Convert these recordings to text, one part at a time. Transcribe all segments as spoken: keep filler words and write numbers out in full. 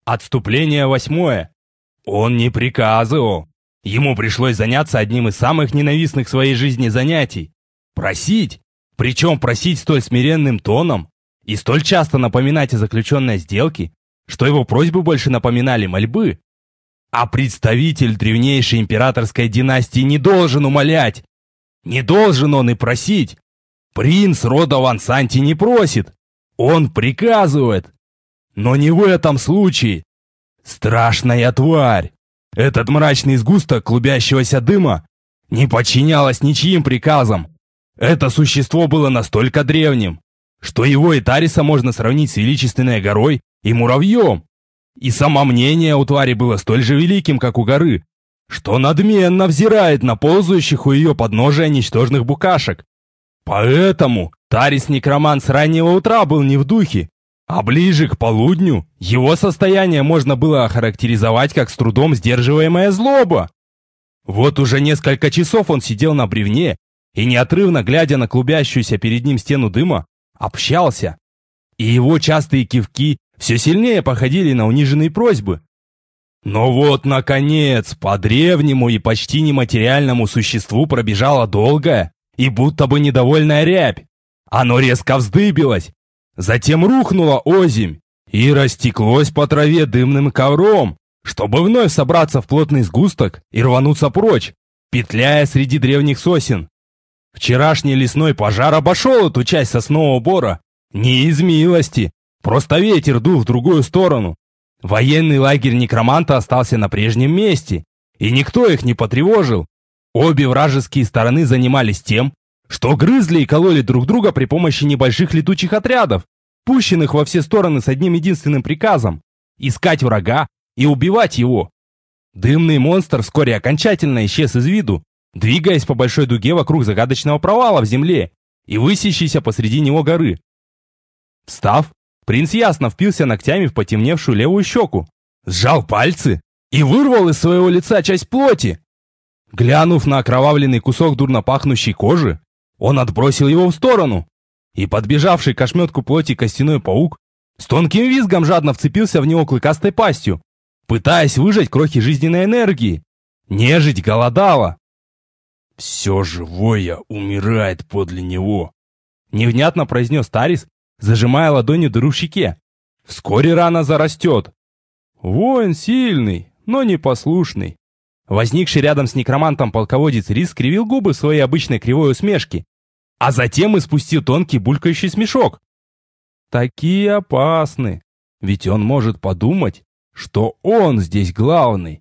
Отступление восьмое. Он не приказывал. Ему пришлось заняться одним из самых ненавистных в своей жизни занятий. Просить. Причем просить столь смиренным тоном и столь часто напоминать о заключенной сделке, что его просьбы больше напоминали мольбы. А представитель древнейшей императорской династии не должен умолять. Не должен он и просить. Принц рода Ван Санти не просит. Он приказывает. Но не в этом случае. Страшная тварь. Этот мрачный сгусток клубящегося дыма не подчинялось ничьим приказам. Это существо было настолько древним, что его и Тариса можно сравнить с величественной горой и муравьем. И самомнение у твари было столь же великим, как у горы, что надменно взирает на ползающих у ее подножия ничтожных букашек. Поэтому Тарис-некромант с раннего утра был не в духе, а ближе к полудню его состояние можно было охарактеризовать как с трудом сдерживаемая злоба. Вот уже несколько часов он сидел на бревне и, неотрывно глядя на клубящуюся перед ним стену дыма, общался. И его частые кивки все сильнее походили на униженные просьбы. Но вот, наконец, по древнему и почти нематериальному существу пробежала долгая и будто бы недовольная рябь. Оно резко вздыбилось, затем рухнуло озимь и растеклось по траве дымным ковром, чтобы вновь собраться в плотный сгусток и рвануться прочь, петляя среди древних сосен. Вчерашний лесной пожар обошел эту часть соснового бора не из милости, просто ветер дул в другую сторону. Военный лагерь некроманта остался на прежнем месте, и никто их не потревожил. Обе вражеские стороны занимались тем, что грызли и кололи друг друга при помощи небольших летучих отрядов, пущенных во все стороны с одним единственным приказом – искать врага и убивать его. Дымный монстр вскоре окончательно исчез из виду, двигаясь по большой дуге вокруг загадочного провала в земле и высящейся посреди него горы. Встав, принц ясно впился ногтями в потемневшую левую щеку, сжал пальцы и вырвал из своего лица часть плоти. Глянув на окровавленный кусок дурно пахнущей кожи, он отбросил его в сторону, и подбежавший к ошметку плоти костяной паук с тонким визгом жадно вцепился в него клыкастой пастью, пытаясь выжать крохи жизненной энергии. Нежить голодала. «Все живое умирает подле него», — невнятно произнес Тарис, зажимая ладонью дыру в щеке. «Вскоре рана зарастет». «Воин сильный, но непослушный». Возникший рядом с некромантом полководец Рис скривил губы в своей обычной кривой усмешке, а затем испустил тонкий булькающий смешок. «Такие опасны, ведь он может подумать, что он здесь главный».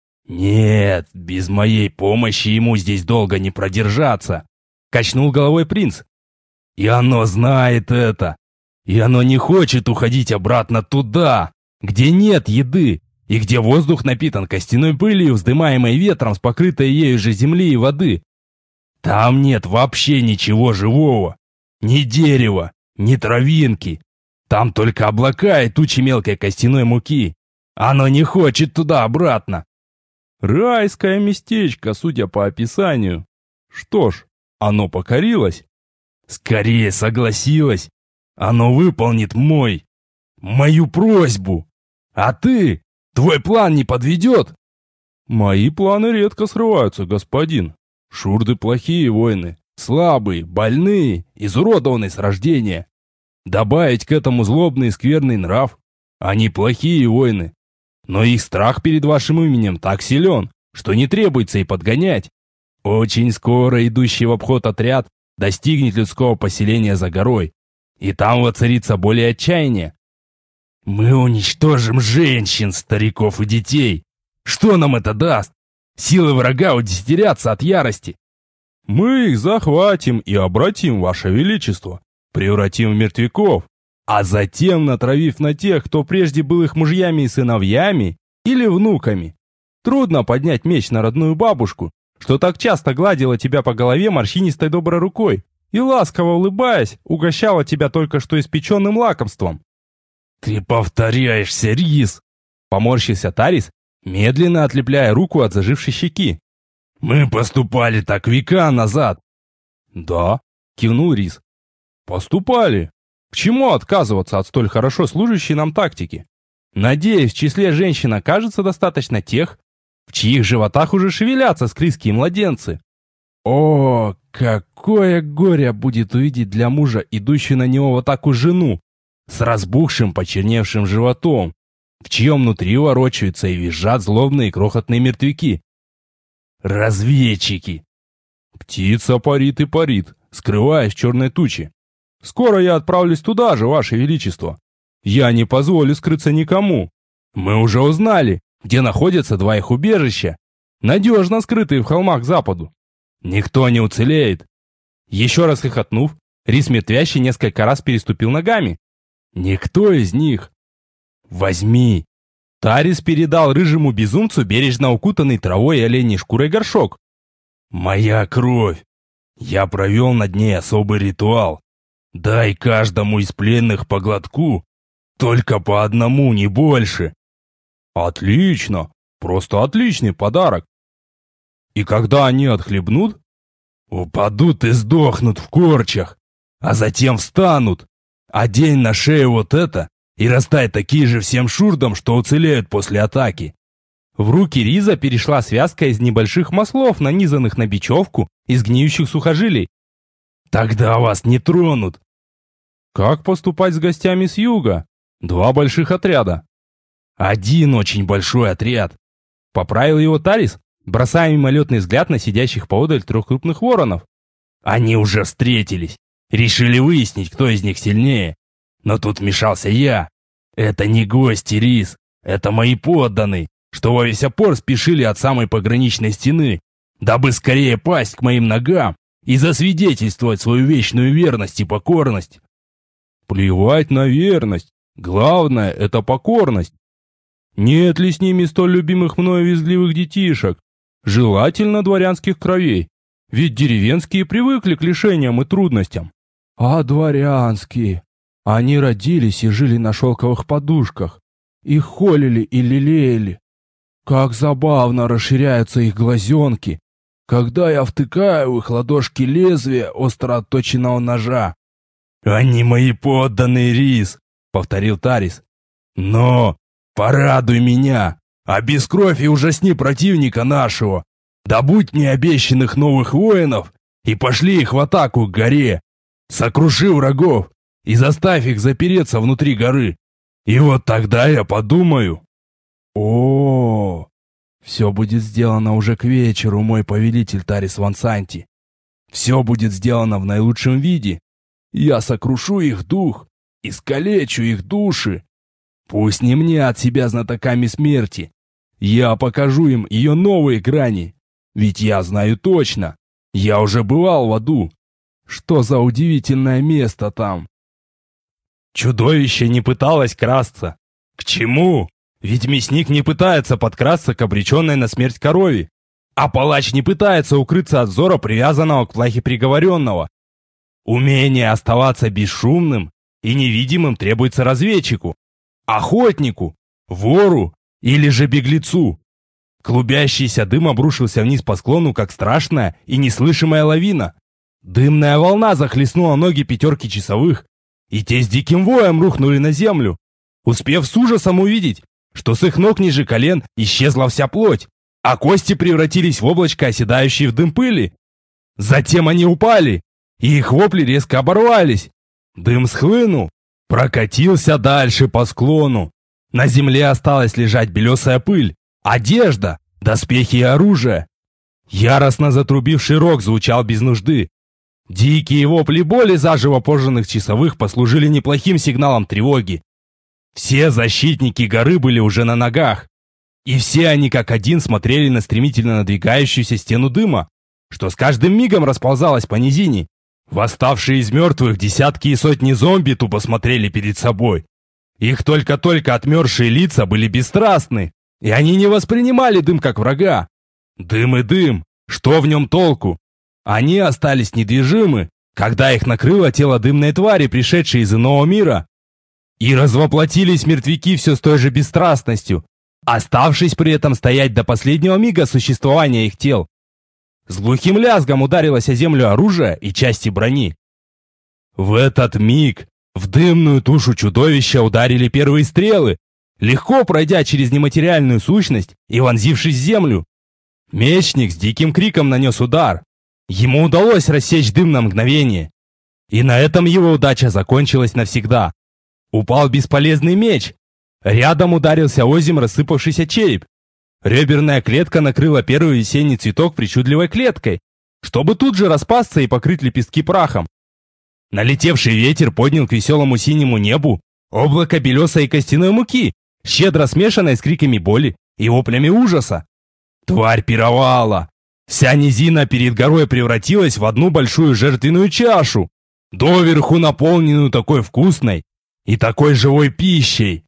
«Нет, без моей помощи ему здесь долго не продержаться», — качнул головой принц. «И оно знает это, и оно не хочет уходить обратно туда, где нет еды, и где воздух напитан костяной пылью, вздымаемой ветром с покрытой ею же земли и воды. Там нет вообще ничего живого, ни дерева, ни травинки. Там только облака и тучи мелкой костяной муки. Оно не хочет туда обратно». «Райское местечко, судя по описанию. Что ж, оно покорилось?» «Скорее согласилось. Оно выполнит мой, мою просьбу. А ты, твой план не подведет?» «Мои планы редко срываются, господин. Шурды плохие воины, слабые, больные, изуродованные с рождения. Добавить к этому злобный и скверный нрав. Они плохие воины. Но их страх перед вашим именем так силен, что не требуется и подгонять. Очень скоро идущий в обход отряд достигнет людского поселения за горой, и там воцарится более отчаяние. Мы уничтожим женщин, стариков и детей. Что нам это даст? Силы врага удесятерятся от ярости. Мы их захватим и обратим, ваше величество, превратим в мертвяков, а затем натравив на тех, кто прежде был их мужьями и сыновьями или внуками. Трудно поднять меч на родную бабушку, что так часто гладила тебя по голове морщинистой доброй рукой и, ласково улыбаясь, угощала тебя только что испеченным лакомством. «Ты повторяешься, Рис!» — поморщился Тарис, медленно отлепляя руку от зажившей щеки. «Мы поступали так века назад». «Да», — кивнул Рис. «Поступали. К чему отказываться от столь хорошо служащей нам тактики? Надеюсь, в числе женщин окажется достаточно тех, в чьих животах уже шевелятся скрытские младенцы. О, какое горе будет увидеть для мужа, идущую на него в атаку жену, с разбухшим, почерневшим животом, в чьем внутри ворочаются и визжат злобные крохотные мертвяки. Разведчики! Птица парит и парит, скрываясь в черной туче. Скоро я отправлюсь туда же, Ваше Величество. Я не позволю скрыться никому. Мы уже узнали, где находятся два их убежища, надежно скрытые в холмах к западу. Никто не уцелеет. Еще раз хохотнув, Рис Мертвящий несколько раз переступил ногами. Никто из них. Возьми. Тарис передал рыжему безумцу бережно укутанный травой и оленей шкурой горшок. Моя кровь. Я провел над ней особый ритуал. Дай каждому из пленных по глотку. Только по одному, не больше. Отлично. Просто отличный подарок. И когда они отхлебнут, упадут и сдохнут в корчах, а затем встанут. Одень на шею вот это и растай такие же всем шурдам, что уцелеют после атаки. В руки Риза перешла связка из небольших маслов, нанизанных на бечевку из гниющих сухожилий. Тогда вас не тронут. Как поступать с гостями с юга? Два больших отряда. Один очень большой отряд. Поправил его Тарис, бросая мимолетный взгляд на сидящих поодаль трех крупных воронов. Они уже встретились. Решили выяснить, кто из них сильнее. Но тут вмешался я. Это не гости, Рис. Это мои подданные, что во весь опор спешили от самой пограничной стены, дабы скорее пасть к моим ногам и засвидетельствовать свою вечную верность и покорность. Плевать на верность. Главное — это покорность. Нет ли с ними столь любимых мною визгливых детишек? Желательно дворянских кровей. Ведь деревенские привыкли к лишениям и трудностям. А дворянские? Они родились и жили на шелковых подушках. Их холили и лелеяли. Как забавно расширяются их глазенки, когда я втыкаю в их ладошки лезвие остро отточенного ножа. «Они мои подданные, Рис», — повторил Тарис. «Но порадуй меня, обескровь и ужасни противника нашего, добудь мне обещанных новых воинов и пошли их в атаку к горе, сокруши врагов и заставь их запереться внутри горы. И вот тогда я подумаю». О, все будет сделано уже к вечеру, мой повелитель Тарис Вансанти. Все будет сделано в наилучшем виде. Я сокрушу их дух, искалечу их души. Пусть не мне от себя знатоками смерти. Я покажу им ее новые грани. Ведь я знаю точно, я уже бывал в аду. Что за удивительное место там? Чудовище не пыталось красться. К чему? Ведь мясник не пытается подкрасться к обреченной на смерть корове, а палач не пытается укрыться от взора привязанного к плахе приговоренного. Умение оставаться бесшумным и невидимым требуется разведчику, охотнику, вору или же беглецу. Клубящийся дым обрушился вниз по склону, как страшная и неслышимая лавина. Дымная волна захлестнула ноги пятерки часовых, и те с диким воем рухнули на землю, успев с ужасом увидеть, что с их ног ниже колен исчезла вся плоть, а кости превратились в облачко, оседающие в дым пыли. Затем они упали, и их вопли резко оборвались. Дым схлынул, прокатился дальше по склону. На земле осталась лежать белесая пыль, одежда, доспехи и оружие. Яростно затрубивший рог звучал без нужды. Дикие вопли боли заживо пожженных часовых послужили неплохим сигналом тревоги. Все защитники горы были уже на ногах, и все они как один смотрели на стремительно надвигающуюся стену дыма, что с каждым мигом расползалась по низине. Восставшие из мертвых десятки и сотни зомби тупо смотрели перед собой. Их только-только отмершие лица были бесстрастны, и они не воспринимали дым как врага. Дым и дым, что в нем толку? Они остались недвижимы, когда их накрыло тело дымной твари, пришедшей из иного мира. И развоплотились мертвяки все с той же бесстрастностью, оставшись при этом стоять до последнего мига существования их тел. С глухим лязгом ударилось о землю оружие и части брони. В этот миг в дымную тушу чудовища ударили первые стрелы, легко пройдя через нематериальную сущность и вонзившись в землю. Мечник с диким криком нанес удар. Ему удалось рассечь дым на мгновение. И на этом его удача закончилась навсегда. Упал бесполезный меч. Рядом ударился озим рассыпавшийся череп. Реберная клетка накрыла первый весенний цветок причудливой клеткой, чтобы тут же распасться и покрыть лепестки прахом. Налетевший ветер поднял к веселому синему небу облако белесой и костяной муки, щедро смешанной с криками боли и воплями ужаса. Тварь пировала. Вся низина перед горой превратилась в одну большую жертвенную чашу, доверху наполненную такой вкусной и такой живой пищей.